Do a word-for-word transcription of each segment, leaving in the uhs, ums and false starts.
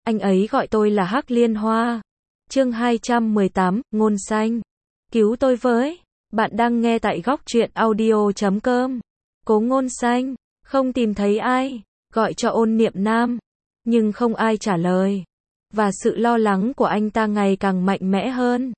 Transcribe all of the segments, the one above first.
Anh ấy gọi tôi là Hắc Liên Hoa. Chương hai trăm mười tám, Ngôn Xanh. Cứu tôi với. Bạn đang nghe tại góc truyện audio chấm com. Cố Ngôn Xanh. Không tìm thấy ai. Gọi cho Ôn Niệm Nam. Nhưng không ai trả lời. Và sự lo lắng của anh ta ngày càng mạnh mẽ hơn.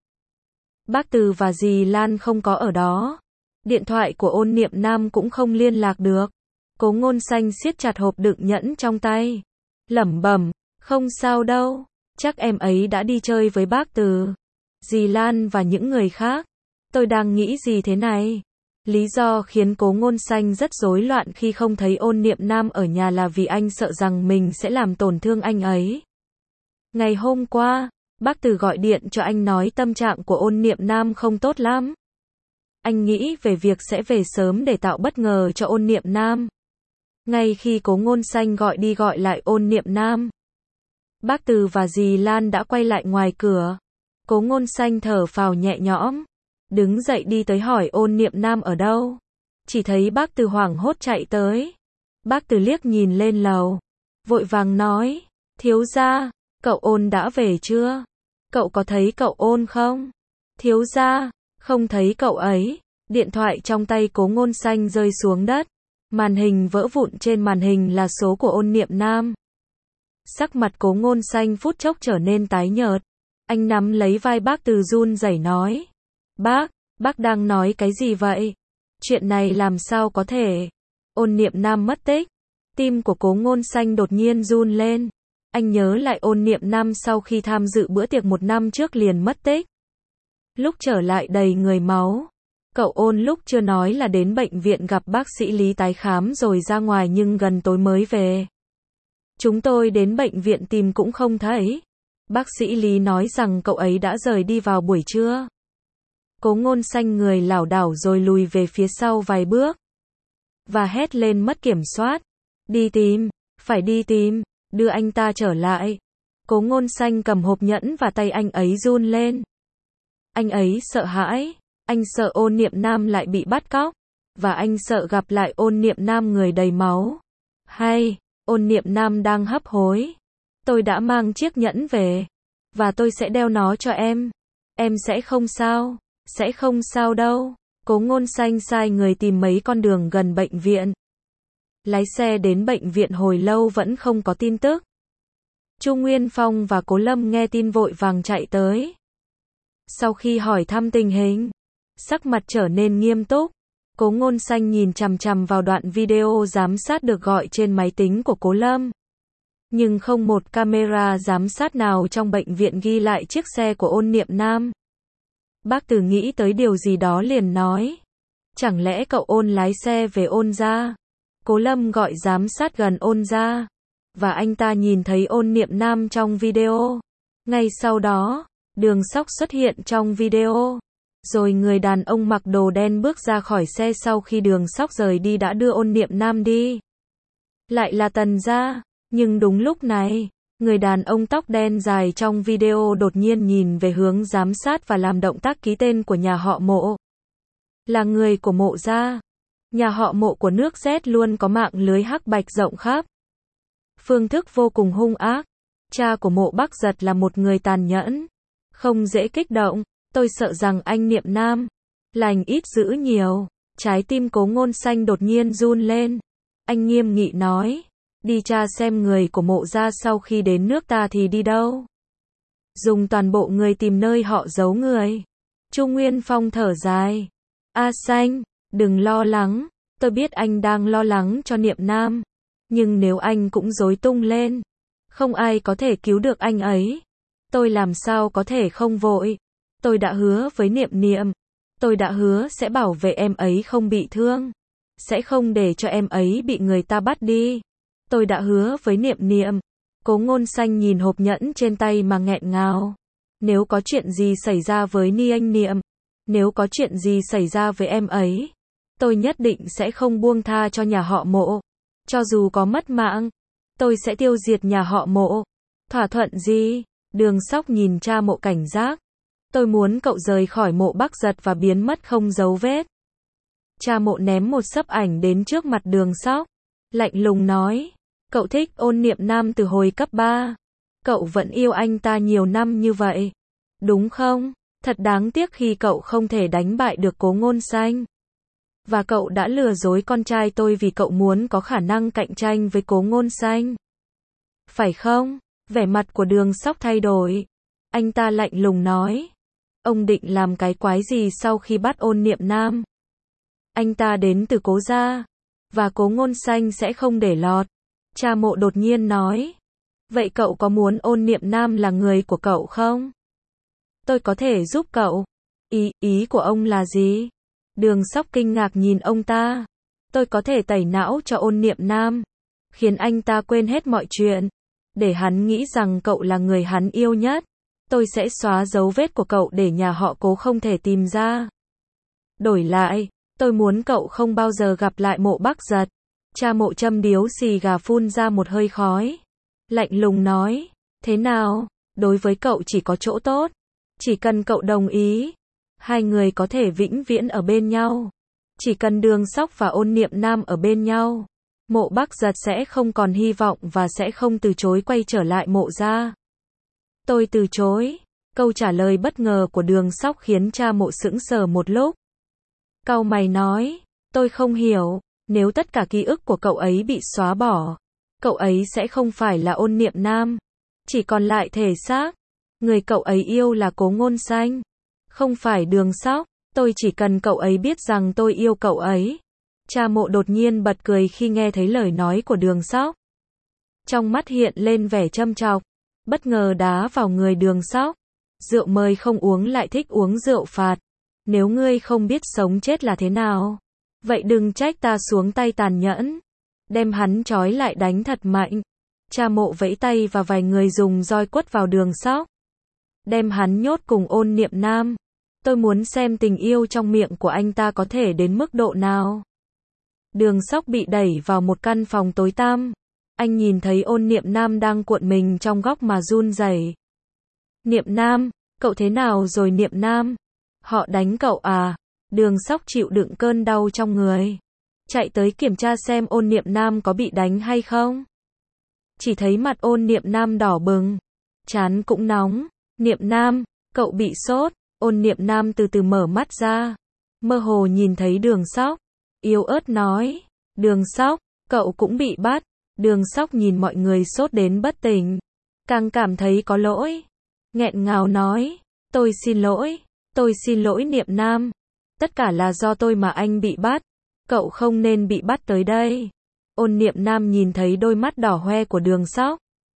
Bác Từ và dì Lan không có ở đó. Điện thoại của Ôn Niệm Nam cũng không liên lạc được. Cố Ngôn Xanh siết chặt hộp đựng nhẫn trong tay. Lẩm bẩm, không sao đâu, chắc em ấy đã đi chơi với bác Từ, dì Lan và những người khác. Tôi đang nghĩ gì thế này? Lý do khiến Cố Ngôn Xanh rất rối loạn khi không thấy Ôn Niệm Nam ở nhà là vì anh sợ rằng mình sẽ làm tổn thương anh ấy. Ngày hôm qua, bác Từ gọi điện cho anh nói tâm trạng của Ôn Niệm Nam không tốt lắm. Anh nghĩ về việc sẽ về sớm để tạo bất ngờ cho Ôn Niệm Nam. Ngay khi Cố Ngôn Xanh gọi đi gọi lại Ôn Niệm Nam, bác Từ và dì Lan đã quay lại ngoài cửa. Cố Ngôn Xanh thở phào nhẹ nhõm, đứng dậy đi tới hỏi Ôn Niệm Nam ở đâu. Chỉ thấy bác Từ hoảng hốt chạy tới. Bác Từ liếc nhìn lên lầu, vội vàng nói, thiếu gia, cậu Ôn đã về chưa? Cậu có thấy cậu Ôn không? Thiếu gia, không thấy cậu ấy. Điện thoại trong tay Cố Ngôn Xanh rơi xuống đất. Màn hình vỡ vụn, trên màn hình là số của Ôn Niệm Nam. Sắc mặt Cố Ngôn Xanh phút chốc trở nên tái nhợt. Anh nắm lấy vai bác Từ run rẩy nói. Bác, bác đang nói cái gì vậy? Chuyện này làm sao có thể? Ôn Niệm Nam mất tích. Tim của Cố Ngôn Xanh đột nhiên run lên. Anh nhớ lại Ôn Niệm Nam sau khi tham dự bữa tiệc một năm trước liền mất tích. Lúc trở lại đầy người máu. Cậu Ôn lúc chưa nói là đến bệnh viện gặp bác sĩ Lý tái khám rồi ra ngoài nhưng gần tối mới về. Chúng tôi đến bệnh viện tìm cũng không thấy. Bác sĩ Lý nói rằng cậu ấy đã rời đi vào buổi trưa. Cố Ngôn Xanh người lảo đảo rồi lùi về phía sau vài bước. Và hét lên mất kiểm soát. Đi tìm, phải đi tìm, đưa anh ta trở lại. Cố Ngôn Xanh cầm hộp nhẫn và tay anh ấy run lên. Anh ấy sợ hãi. Anh sợ Ôn Niệm Nam lại bị bắt cóc. Và anh sợ gặp lại Ôn Niệm Nam người đầy máu. Hay, Ôn Niệm Nam đang hấp hối. Tôi đã mang chiếc nhẫn về. Và tôi sẽ đeo nó cho em. Em sẽ không sao. Sẽ không sao đâu. Cố Ngôn Xanh sai người tìm mấy con đường gần bệnh viện. Lái xe đến bệnh viện hồi lâu vẫn không có tin tức. Chu Nguyên Phong và Cố Lâm nghe tin vội vàng chạy tới. Sau khi hỏi thăm tình hình, sắc mặt trở nên nghiêm túc. Cố Ngôn Xanh nhìn chằm chằm vào đoạn video giám sát được gọi trên máy tính của Cố Lâm. Nhưng không một camera giám sát nào trong bệnh viện ghi lại chiếc xe của Ôn Niệm Nam. Bác Từ nghĩ tới điều gì đó liền nói. Chẳng lẽ cậu Ôn lái xe về Ôn gia? Cố Lâm gọi giám sát gần Ôn gia. Và anh ta nhìn thấy Ôn Niệm Nam trong video. Ngay sau đó, Đường Sóc xuất hiện trong video. Rồi người đàn ông mặc đồ đen bước ra khỏi xe sau khi Đường Sóc rời đi đã đưa Ôn Niệm Nam đi. Lại là Tần gia. Nhưng đúng lúc này, người đàn ông tóc đen dài trong video đột nhiên nhìn về hướng giám sát và làm động tác ký tên của nhà họ Mộ. Là người của Mộ gia. Nhà họ Mộ của nước Z luôn có mạng lưới hắc bạch rộng khắp. Phương thức vô cùng hung ác. Cha của Mộ Bắc Giật là một người tàn nhẫn. Không dễ kích động. Tôi sợ rằng anh Niệm Nam lành ít dữ nhiều. Trái tim Cố Ngôn Xanh đột nhiên run lên. Anh nghiêm nghị nói. Đi tra xem người của Mộ gia sau khi đến nước ta thì đi đâu. Dùng toàn bộ người tìm nơi họ giấu người. Chu Nguyên Phong thở dài. A Xanh, đừng lo lắng. Tôi biết anh đang lo lắng cho Niệm Nam. Nhưng nếu anh cũng rối tung lên, không ai có thể cứu được anh ấy. Tôi làm sao có thể không vội. Tôi đã hứa với Niệm Niệm. Tôi đã hứa sẽ bảo vệ em ấy không bị thương. Sẽ không để cho em ấy bị người ta bắt đi. Tôi đã hứa với Niệm Niệm. Cố Ngôn Xanh nhìn hộp nhẫn trên tay mà nghẹn ngào. Nếu có chuyện gì xảy ra với Ni Anh Niệm, nếu có chuyện gì xảy ra với em ấy, tôi nhất định sẽ không buông tha cho nhà họ Mộ. Cho dù có mất mạng, tôi sẽ tiêu diệt nhà họ Mộ. Thỏa thuận gì? Đường Sóc nhìn cha Mộ cảnh giác. Tôi muốn cậu rời khỏi Mộ Bắc Giật và biến mất không dấu vết. Cha Mộ ném một xấp ảnh đến trước mặt Đường Sóc. Lạnh lùng nói. Cậu thích Ôn Niệm Nam từ hồi cấp ba. Cậu vẫn yêu anh ta nhiều năm như vậy, đúng không? Thật đáng tiếc khi cậu không thể đánh bại được Cố Ngôn Xanh. Và cậu đã lừa dối con trai tôi vì cậu muốn có khả năng cạnh tranh với Cố Ngôn Xanh. Phải không? Vẻ mặt của Đường Sóc thay đổi. Anh ta lạnh lùng nói. Ông định làm cái quái gì sau khi bắt Ôn Niệm Nam? Anh ta đến từ Cố gia, và Cố Ngôn Xanh sẽ không để lọt. Cha Mộ đột nhiên nói. Vậy cậu có muốn Ôn Niệm Nam là người của cậu không? Tôi có thể giúp cậu. Ý, ý của ông là gì? Đường Sóc kinh ngạc nhìn ông ta. Tôi có thể tẩy não cho Ôn Niệm Nam, khiến anh ta quên hết mọi chuyện, để hắn nghĩ rằng cậu là người hắn yêu nhất. Tôi sẽ xóa dấu vết của cậu để nhà họ Cố không thể tìm ra. Đổi lại, tôi muốn cậu không bao giờ gặp lại Mộ Bắc Giật. Cha Mộ châm điếu xì gà phun ra một hơi khói. Lạnh lùng nói, thế nào, đối với cậu chỉ có chỗ tốt. Chỉ cần cậu đồng ý, hai người có thể vĩnh viễn ở bên nhau. Chỉ cần Đường Sóc và Ôn Niệm Nam ở bên nhau, Mộ Bắc Giật sẽ không còn hy vọng và sẽ không từ chối quay trở lại Mộ gia. Tôi từ chối. Câu trả lời bất ngờ của Đường Sóc khiến cha Mộ sững sờ một lúc. Cau mày nói, tôi không hiểu, nếu tất cả ký ức của cậu ấy bị xóa bỏ, cậu ấy sẽ không phải là Ôn Niệm Nam, chỉ còn lại thể xác. Người cậu ấy yêu là Cố Ngôn Xanh, không phải Đường Sóc. Tôi chỉ cần cậu ấy biết rằng tôi yêu cậu ấy. Cha Mộ đột nhiên bật cười khi nghe thấy lời nói của Đường Sóc. Trong mắt hiện lên vẻ châm chọc, bất ngờ đá vào người Đường Sóc. Rượu mời không uống lại thích uống rượu phạt. Nếu ngươi không biết sống chết là thế nào, vậy đừng trách ta xuống tay tàn nhẫn. Đem hắn trói lại đánh thật mạnh. Cha Mộ vẫy tay và vài người dùng roi quất vào Đường Sóc. Đem hắn nhốt cùng Ôn Niệm Nam. Tôi muốn xem tình yêu trong miệng của anh ta có thể đến mức độ nào. Đường Sóc bị đẩy vào một căn phòng tối tăm. Anh nhìn thấy Ôn Niệm Nam đang cuộn mình trong góc mà run rẩy. Niệm Nam, cậu thế nào rồi Niệm Nam? Họ đánh cậu à? Đường Sóc chịu đựng cơn đau trong người, chạy tới kiểm tra xem Ôn Niệm Nam có bị đánh hay không. Chỉ thấy mặt Ôn Niệm Nam đỏ bừng, trán cũng nóng. Niệm Nam, cậu bị sốt. Ôn Niệm Nam từ từ mở mắt ra, mơ hồ nhìn thấy Đường Sóc, yếu ớt nói, Đường Sóc, cậu cũng bị bắt. Đường Sóc nhìn mọi người sốt đến bất tỉnh, càng cảm thấy có lỗi, nghẹn ngào nói, tôi xin lỗi, tôi xin lỗi Niệm Nam, tất cả là do tôi mà anh bị bắt, cậu không nên bị bắt tới đây. Ôn Niệm Nam nhìn thấy đôi mắt đỏ hoe của Đường Sóc,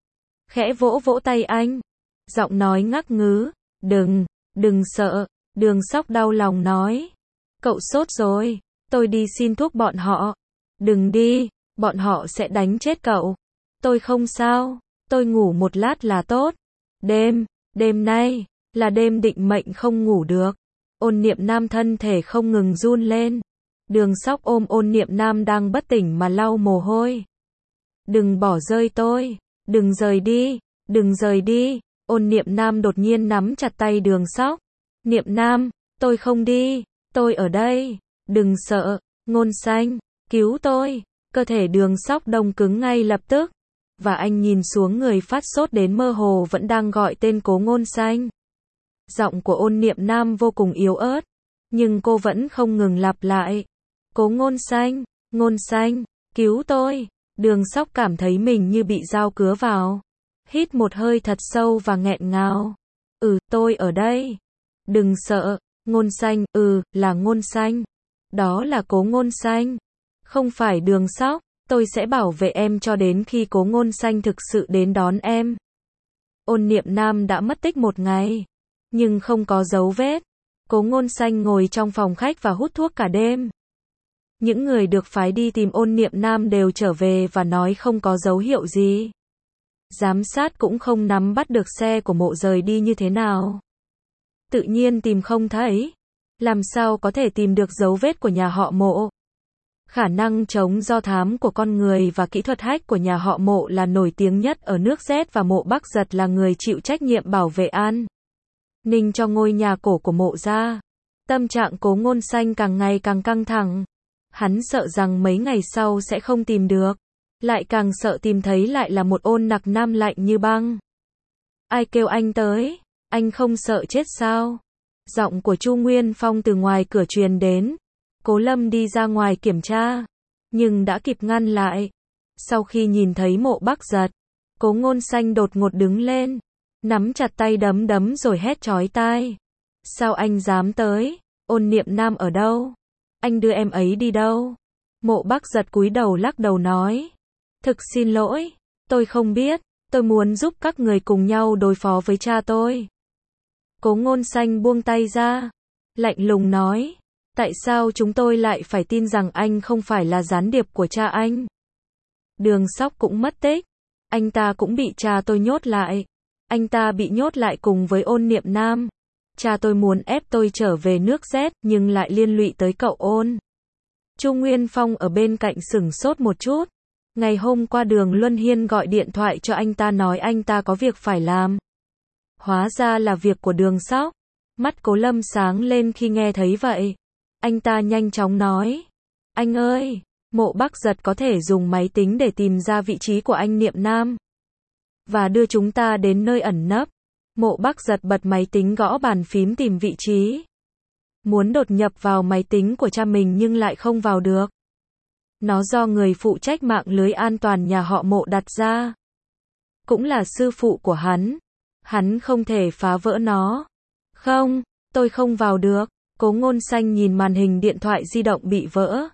khẽ vỗ vỗ tay anh, giọng nói ngắc ngứ, đừng, đừng sợ. Đường Sóc đau lòng nói, cậu sốt rồi, tôi đi xin thuốc bọn họ. Đừng đi, bọn họ sẽ đánh chết cậu. Tôi không sao, tôi ngủ một lát là tốt. Đêm, đêm nay, là đêm định mệnh không ngủ được. Ôn Niệm Nam thân thể không ngừng run lên. Đường Sóc ôm Ôn Niệm Nam đang bất tỉnh mà lau mồ hôi. Đừng bỏ rơi tôi, đừng rời đi, đừng rời đi. Ôn Niệm Nam đột nhiên nắm chặt tay Đường Sóc. Niệm Nam, tôi không đi, tôi ở đây, đừng sợ, Ngôn Xanh, cứu tôi. Cơ thể Đường Sóc đông cứng ngay lập tức, và anh nhìn xuống người phát sốt đến mơ hồ vẫn đang gọi tên Cố Ngôn Xanh. Giọng của Ôn Niệm Nam vô cùng yếu ớt, nhưng cô vẫn không ngừng lặp lại. Cố Ngôn Xanh, Ngôn Xanh, cứu tôi. Đường Sóc cảm thấy mình như bị dao cứa vào. Hít một hơi thật sâu và nghẹn ngào. Ừ, tôi ở đây. Đừng sợ, Ngôn Xanh, ừ, là Ngôn Xanh. Đó là Cố Ngôn Xanh. Không phải Đường Sóc, tôi sẽ bảo vệ em cho đến khi Cố Ngôn Xanh thực sự đến đón em. Ôn Niệm Nam đã mất tích một ngày, nhưng không có dấu vết. Cố Ngôn Xanh ngồi trong phòng khách và hút thuốc cả đêm. Những người được phái đi tìm Ôn Niệm Nam đều trở về và nói không có dấu hiệu gì. Giám sát cũng không nắm bắt được xe của Mộ rời đi như thế nào. Tự nhiên tìm không thấy. Làm sao có thể tìm được dấu vết của nhà họ Mộ? Khả năng chống do thám của con người và kỹ thuật hack của nhà họ Mộ là nổi tiếng nhất ở nước Z và Mộ Bắc Giật là người chịu trách nhiệm bảo vệ an ninh cho ngôi nhà cổ của Mộ gia. Tâm trạng Cố Ngôn Xanh càng ngày càng căng thẳng. Hắn sợ rằng mấy ngày sau sẽ không tìm được. Lại càng sợ tìm thấy lại là một Ôn Nặc Nam lạnh như băng. Ai kêu anh tới? Anh không sợ chết sao? Giọng của Chu Nguyên Phong từ ngoài cửa truyền đến. Cố Lâm đi ra ngoài kiểm tra, nhưng đã kịp ngăn lại. Sau khi nhìn thấy Mộ Bắc Giật, Cố Ngôn Xanh đột ngột đứng lên, nắm chặt tay đấm đấm rồi hét chói tai. Sao anh dám tới? Ôn Niệm Nam ở đâu? Anh đưa em ấy đi đâu? Mộ Bắc Giật cúi đầu lắc đầu nói. Thực xin lỗi, tôi không biết, tôi muốn giúp các người cùng nhau đối phó với cha tôi. Cố Ngôn Xanh buông tay ra, lạnh lùng nói. Tại sao chúng tôi lại phải tin rằng anh không phải là gián điệp của cha anh? Đường Sóc cũng mất tích, anh ta cũng bị cha tôi nhốt lại. Anh ta bị nhốt lại cùng với Ôn Niệm Nam. Cha tôi muốn ép tôi trở về nước Z, nhưng lại liên lụy tới cậu Ôn. Chu Nguyên Phong ở bên cạnh sửng sốt một chút. Ngày hôm qua Đường Luân Hiên gọi điện thoại cho anh ta nói anh ta có việc phải làm. Hóa ra là việc của Đường Sóc. Mắt Cố Lâm sáng lên khi nghe thấy vậy. Anh ta nhanh chóng nói. Anh ơi, Mộ Bắc Giật có thể dùng máy tính để tìm ra vị trí của anh Niệm Nam và đưa chúng ta đến nơi ẩn nấp. Mộ Bắc Giật bật máy tính gõ bàn phím tìm vị trí. Muốn đột nhập vào máy tính của cha mình nhưng lại không vào được. Nó do người phụ trách mạng lưới an toàn nhà họ Mộ đặt ra. Cũng là sư phụ của hắn. Hắn không thể phá vỡ nó. Không, tôi không vào được. Cố Ngôn Xanh nhìn màn hình điện thoại di động bị vỡ.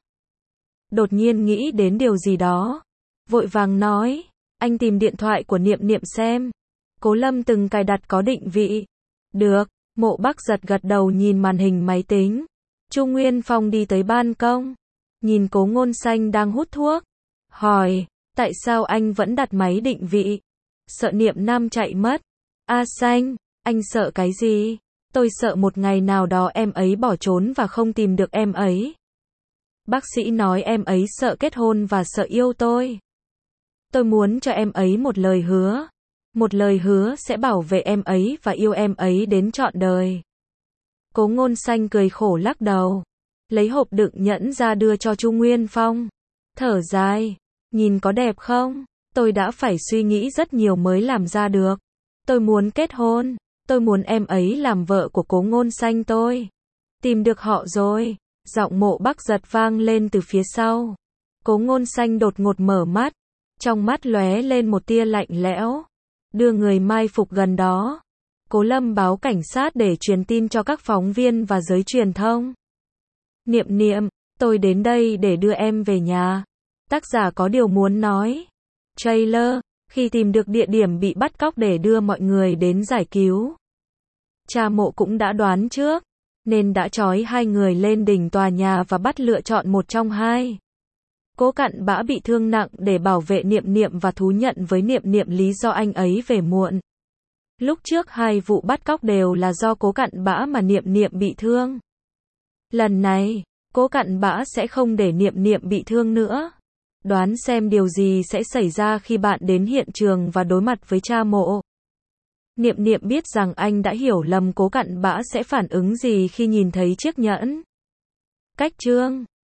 Đột nhiên nghĩ đến điều gì đó. Vội vàng nói. Anh tìm điện thoại của Niệm Niệm xem. Cố Lâm từng cài đặt có định vị. Được, Mộ Bắc Giật gật đầu nhìn màn hình máy tính. Chu Nguyên Phong đi tới ban công. Nhìn Cố Ngôn Xanh đang hút thuốc. Hỏi, tại sao anh vẫn đặt máy định vị? Sợ Niệm Nam chạy mất. A Xanh, anh sợ cái gì? Tôi sợ một ngày nào đó em ấy bỏ trốn và không tìm được em ấy. Bác sĩ nói em ấy sợ kết hôn và sợ yêu tôi. Tôi muốn cho em ấy một lời hứa. Một lời hứa sẽ bảo vệ em ấy và yêu em ấy đến trọn đời. Cố Ngôn Xanh cười khổ lắc đầu. Lấy hộp đựng nhẫn ra đưa cho Chu Nguyên Phong. Thở dài. Nhìn có đẹp không? Tôi đã phải suy nghĩ rất nhiều mới làm ra được. Tôi muốn kết hôn. Tôi muốn em ấy làm vợ của Cố Ngôn Xanh tôi. Tìm được họ rồi. Giọng Mộ Bắc Giật vang lên từ phía sau. Cố Ngôn Xanh đột ngột mở mắt. Trong mắt lóe lên một tia lạnh lẽo. Đưa người mai phục gần đó. Cố Lâm báo cảnh sát để truyền tin cho các phóng viên và giới truyền thông. Niệm Niệm, tôi đến đây để đưa em về nhà. Tác giả có điều muốn nói. Trailer, khi tìm được địa điểm bị bắt cóc để đưa mọi người đến giải cứu. Cha Mộ cũng đã đoán trước, nên đã trói hai người lên đỉnh tòa nhà và bắt lựa chọn một trong hai. Cố Cặn Bã bị thương nặng để bảo vệ Niệm Niệm và thú nhận với Niệm Niệm lý do anh ấy về muộn. Lúc trước hai vụ bắt cóc đều là do Cố Cặn Bã mà Niệm Niệm bị thương. Lần này, Cố Cặn Bã sẽ không để Niệm Niệm bị thương nữa. Đoán xem điều gì sẽ xảy ra khi bạn đến hiện trường và đối mặt với cha Mộ. Niệm Niệm biết rằng anh đã hiểu lầm, Cố Cặn Bã sẽ phản ứng gì khi nhìn thấy chiếc nhẫn. Cách chương